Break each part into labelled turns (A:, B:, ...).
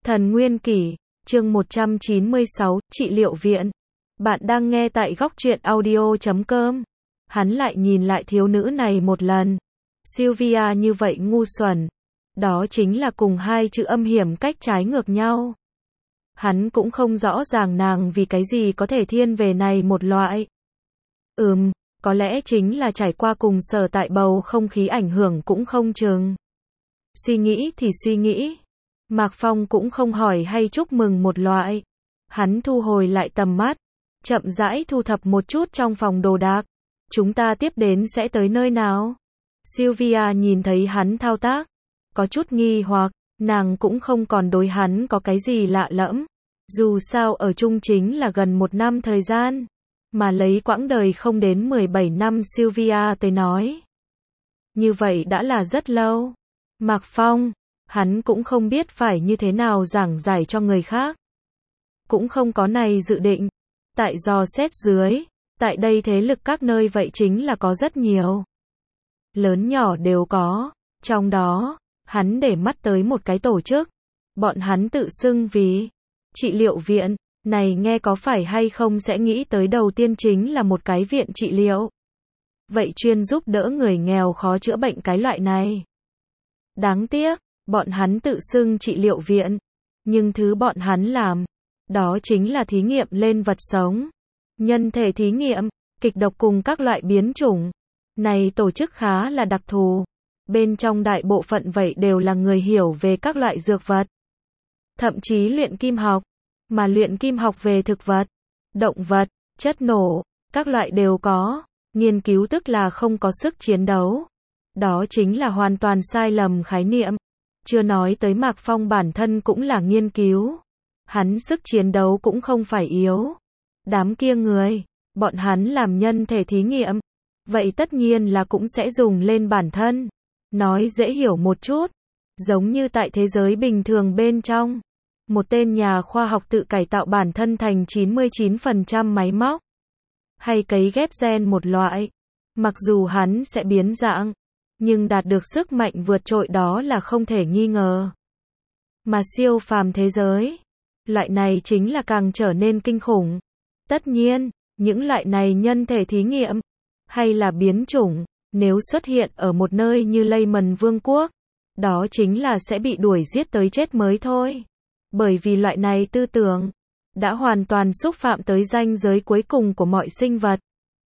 A: Thần Nguyên Kỷ, chương 196, trị liệu viện. Bạn đang nghe tại góc truyện audio.com. Hắn lại nhìn lại thiếu nữ này một lần. Sylvia như vậy ngu xuẩn. Đó chính là cùng hai chữ âm hiểm cách trái ngược nhau. Hắn cũng không rõ ràng nàng vì cái gì có thể thiên về này một loại. Có lẽ chính là trải qua cùng sở tại bầu không khí ảnh hưởng cũng không chừng. Suy nghĩ thì suy nghĩ. Mạc Phong cũng không hỏi hay chúc mừng một loại. Hắn thu hồi lại tầm mắt, chậm rãi thu thập một chút trong phòng đồ đạc. Chúng ta tiếp đến sẽ tới nơi nào? Sylvia nhìn thấy hắn thao tác, có chút nghi hoặc, nàng cũng không còn đối hắn có cái gì lạ lẫm. Dù sao ở chung chính là gần 1 năm thời gian, mà lấy quãng đời không đến 17 năm Sylvia tới nói. Như vậy đã là rất lâu. Mạc Phong, hắn cũng không biết phải như thế nào giảng giải cho người khác. Cũng không có này dự định. Tại dò xét dưới, tại đây thế lực các nơi vậy chính là có rất nhiều. Lớn nhỏ đều có. Trong đó, hắn để mắt tới một cái tổ chức. Bọn hắn tự xưng vì trị liệu viện. Này nghe có phải hay không sẽ nghĩ tới đầu tiên chính là một cái viện trị liệu. Vậy chuyên giúp đỡ người nghèo khó chữa bệnh cái loại này. Đáng tiếc, bọn hắn tự xưng trị liệu viện. Nhưng thứ bọn hắn làm, đó chính là thí nghiệm lên vật sống. Nhân thể thí nghiệm, kịch độc cùng các loại biến chủng. Này tổ chức khá là đặc thù. Bên trong đại bộ phận vậy đều là người hiểu về các loại dược vật. Thậm chí luyện kim học. Mà luyện kim học về thực vật, động vật, chất nổ, các loại đều có. Nghiên cứu tức là không có sức chiến đấu. Đó chính là hoàn toàn sai lầm khái niệm. Chưa nói tới Mạc Phong bản thân cũng là nghiên cứu. Hắn sức chiến đấu cũng không phải yếu. Đám kia người, bọn hắn làm nhân thể thí nghiệm. Vậy tất nhiên là cũng sẽ dùng lên bản thân. Nói dễ hiểu một chút. Giống như tại thế giới bình thường bên trong. Một tên nhà khoa học tự cải tạo bản thân thành 99% máy móc. Hay cấy ghép gen một loại. Mặc dù hắn sẽ biến dạng. Nhưng đạt được sức mạnh vượt trội đó là không thể nghi ngờ. Mà siêu phàm thế giới, loại này chính là càng trở nên kinh khủng. Tất nhiên, những loại này nhân thể thí nghiệm, hay là biến chủng, nếu xuất hiện ở một nơi như Layman Vương quốc, đó chính là sẽ bị đuổi giết tới chết mới thôi. Bởi vì loại này tư tưởng, đã hoàn toàn xúc phạm tới ranh giới cuối cùng của mọi sinh vật.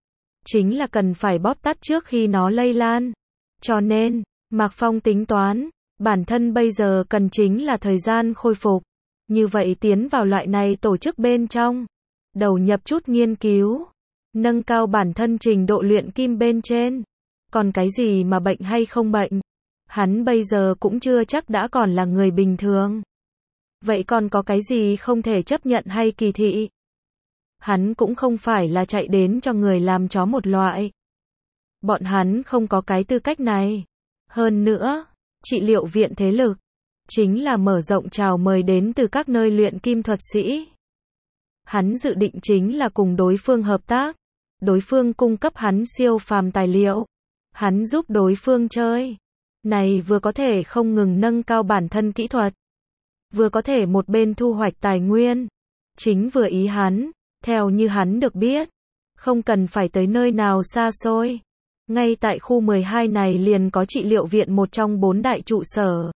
A: Chính là cần phải bóp tắt trước khi nó lây lan. Cho nên, Mạc Phong tính toán, bản thân bây giờ cần chính là thời gian khôi phục. Như vậy tiến vào loại này tổ chức bên trong, đầu nhập chút nghiên cứu, nâng cao bản thân trình độ luyện kim bên trên. Còn cái gì mà bệnh hay không bệnh, hắn bây giờ cũng chưa chắc đã còn là người bình thường. Vậy còn có cái gì không thể chấp nhận hay kỳ thị? Hắn cũng không phải là chạy đến cho người làm chó một loại. Bọn hắn không có cái tư cách này. Hơn nữa, trị liệu viện thế lực, chính là mở rộng chào mời đến từ các nơi luyện kim thuật sĩ. Hắn dự định chính là cùng đối phương hợp tác. Đối phương cung cấp hắn siêu phàm tài liệu. Hắn giúp đối phương chơi. Này vừa có thể không ngừng nâng cao bản thân kỹ thuật. Vừa có thể một bên thu hoạch tài nguyên. Chính vừa ý hắn, theo như hắn được biết. Không cần phải tới nơi nào xa xôi. Ngay tại khu 12 này liền có trị liệu viện một trong 4 đại trụ sở.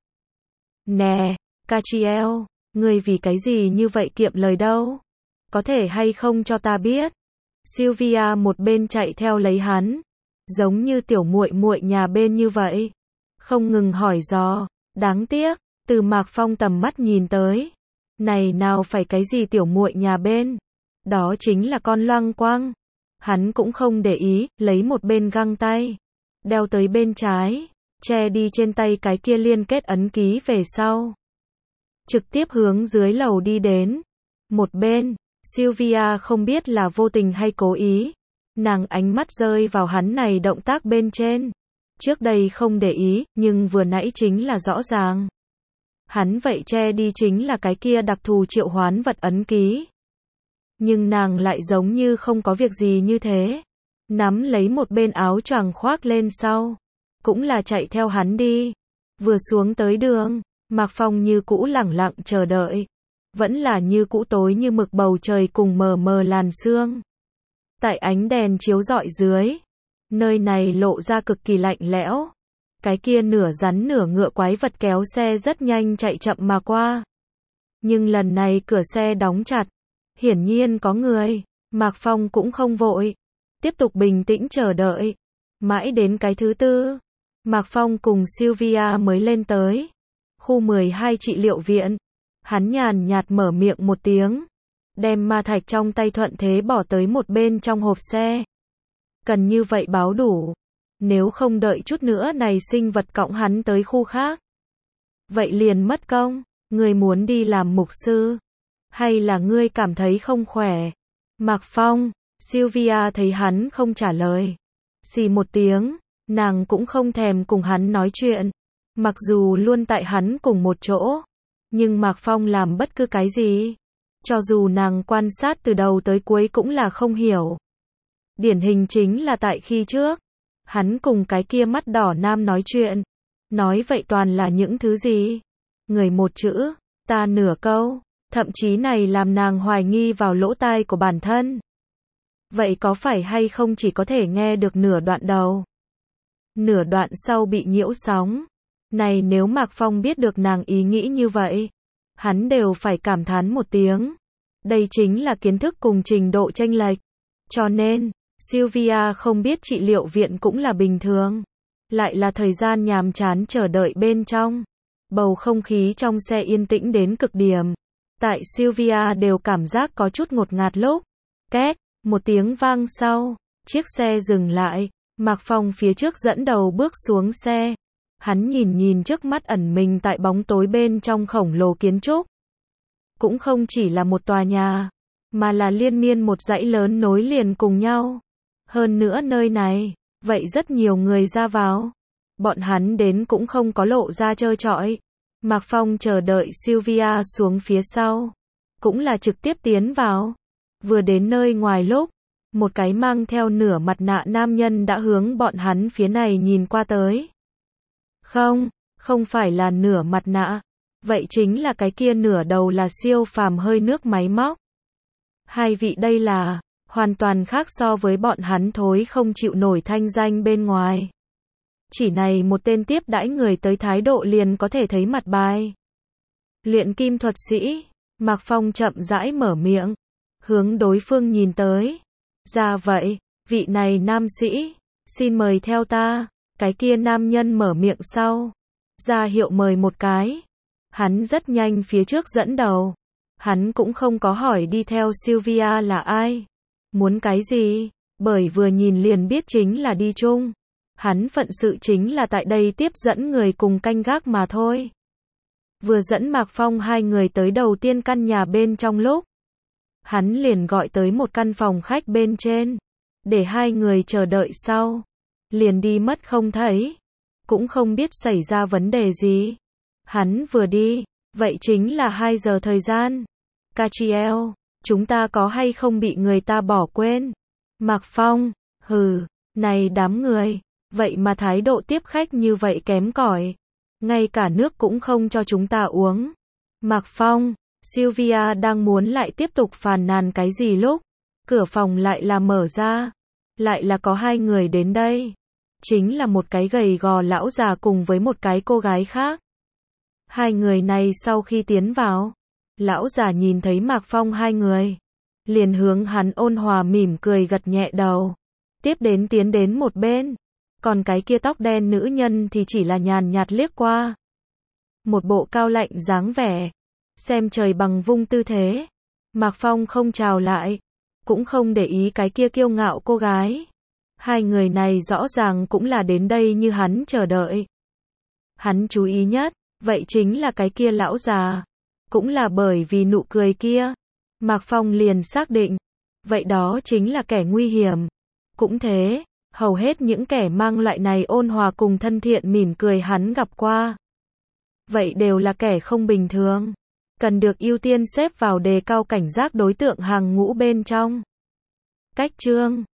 A: Nè, Catriel, ngươi vì cái gì như vậy kiệm lời đâu? Có thể hay không cho ta biết? Sylvia một bên chạy theo lấy hắn, giống như tiểu muội muội nhà bên như vậy. Không ngừng hỏi dò, đáng tiếc, từ Mạc Phong tầm mắt nhìn tới. Này nào phải cái gì tiểu muội nhà bên? Đó chính là con loang quang. Hắn cũng không để ý, lấy một bên găng tay, đeo tới bên trái, che đi trên tay cái kia liên kết ấn ký về sau. Trực tiếp hướng dưới lầu đi đến. Một bên, Sylvia không biết là vô tình hay cố ý. Nàng ánh mắt rơi vào hắn này động tác bên trên. Trước đây không để ý, nhưng vừa nãy chính là rõ ràng. Hắn vậy che đi chính là cái kia đặc thù triệu hoán vật ấn ký. Nhưng nàng lại giống như không có việc gì như thế. Nắm lấy một bên áo choàng khoác lên sau. Cũng là chạy theo hắn đi. Vừa xuống tới đường, Mạc Phong như cũ lẳng lặng chờ đợi. Vẫn là như cũ tối như mực bầu trời cùng mờ mờ làn sương. Tại ánh đèn chiếu rọi dưới, nơi này lộ ra cực kỳ lạnh lẽo. Cái kia nửa rắn nửa ngựa quái vật kéo xe rất nhanh chạy chậm mà qua. Nhưng lần này cửa xe đóng chặt. Hiển nhiên có người. Mạc Phong cũng không vội. Tiếp tục bình tĩnh chờ đợi. Mãi đến cái thứ tư, Mạc Phong cùng Sylvia mới lên tới. Khu 12 trị liệu viện. Hắn nhàn nhạt mở miệng một tiếng. Đem ma thạch trong tay thuận thế bỏ tới một bên trong hộp xe. Cần như vậy báo đủ. Nếu không đợi chút nữa này sinh vật cõng hắn tới khu khác. Vậy liền mất công. Ngươi muốn đi làm mục sư? Hay là ngươi cảm thấy không khỏe? Mạc Phong, Sylvia thấy hắn không trả lời. Xì một tiếng, nàng cũng không thèm cùng hắn nói chuyện. Mặc dù luôn tại hắn cùng một chỗ. Nhưng Mạc Phong làm bất cứ cái gì. Cho dù nàng quan sát từ đầu tới cuối cũng là không hiểu. Điển hình chính là tại khi trước. Hắn cùng cái kia mắt đỏ nam nói chuyện. Nói vậy toàn là những thứ gì? Người một chữ, ta nửa câu. Thậm chí này làm nàng hoài nghi vào lỗ tai của bản thân. Vậy có phải hay không chỉ có thể nghe được nửa đoạn đầu? Nửa đoạn sau bị nhiễu sóng. Này nếu Mạc Phong biết được nàng ý nghĩ như vậy, hắn đều phải cảm thán một tiếng. Đây chính là kiến thức cùng trình độ chênh lệch. Cho nên, Sylvia không biết trị liệu viện cũng là bình thường. Lại là thời gian nhàm chán chờ đợi bên trong. Bầu không khí trong xe yên tĩnh đến cực điểm. Tại Sylvia đều cảm giác có chút ngột ngạt lúc. Két, một tiếng vang sau, chiếc xe dừng lại. Mạc Phong phía trước dẫn đầu bước xuống xe. Hắn nhìn trước mắt ẩn mình tại bóng tối bên trong khổng lồ kiến trúc. Cũng không chỉ là một tòa nhà, mà là liên miên một dãy lớn nối liền cùng nhau. Hơn nữa nơi này, vậy rất nhiều người ra vào. Bọn hắn đến cũng không có lộ ra trơ trọi. Mạc Phong chờ đợi Sylvia xuống phía sau. Cũng là trực tiếp tiến vào. Vừa đến nơi ngoài lúc, một cái mang theo nửa mặt nạ nam nhân đã hướng bọn hắn phía này nhìn qua tới. Không phải là nửa mặt nạ. Vậy chính là cái kia nửa đầu là siêu phàm hơi nước máy móc. Hai vị đây là hoàn toàn khác so với bọn hắn thối không chịu nổi thanh danh bên ngoài. Chỉ này một tên tiếp đãi người tới thái độ liền có thể thấy mặt bài. Luyện kim thuật sĩ, Mạc Phong chậm rãi mở miệng, hướng đối phương nhìn tới. Ra vậy, vị này nam sĩ, xin mời theo ta. Cái kia nam nhân mở miệng sau, ra hiệu mời một cái. Hắn rất nhanh phía trước dẫn đầu. Hắn cũng không có hỏi đi theo Sylvia là ai, muốn cái gì, bởi vừa nhìn liền biết chính là đi chung. Hắn phận sự chính là tại đây tiếp dẫn người cùng canh gác mà thôi. Vừa dẫn Mạc Phong hai người tới đầu tiên căn nhà bên trong lúc, hắn liền gọi tới một căn phòng khách bên trên, để hai người chờ đợi sau. Liền đi mất không thấy, cũng không biết xảy ra vấn đề gì. Hắn vừa đi, vậy chính là 2 giờ thời gian. Catriel, chúng ta có hay không bị người ta bỏ quên? Mạc Phong, hừ, này đám người, vậy mà thái độ tiếp khách như vậy kém cỏi. Ngay cả nước cũng không cho chúng ta uống. Mạc Phong, Sylvia đang muốn lại tiếp tục phàn nàn cái gì lúc, cửa phòng lại là mở ra. Lại là có hai người đến đây. Chính là một cái gầy gò lão già cùng với một cái cô gái khác. Hai người này sau khi tiến vào, lão già nhìn thấy Mạc Phong hai người, liền hướng hắn ôn hòa mỉm cười gật nhẹ đầu. Tiếp đến tiến đến một bên. Còn cái kia tóc đen nữ nhân thì chỉ là nhàn nhạt liếc qua. Một bộ cao lạnh dáng vẻ. Xem trời bằng vung tư thế. Mạc Phong không chào lại. Cũng không để ý cái kia kiêu ngạo cô gái. Hai người này rõ ràng cũng là đến đây như hắn chờ đợi. Hắn chú ý nhất, vậy chính là cái kia lão già. Cũng là bởi vì nụ cười kia. Mạc Phong liền xác định. Vậy đó chính là kẻ nguy hiểm. Cũng thế, hầu hết những kẻ mang loại này ôn hòa cùng thân thiện mỉm cười hắn gặp qua. Vậy đều là kẻ không bình thường. Cần được ưu tiên xếp vào đề cao cảnh giác đối tượng hàng ngũ bên trong. Cách chương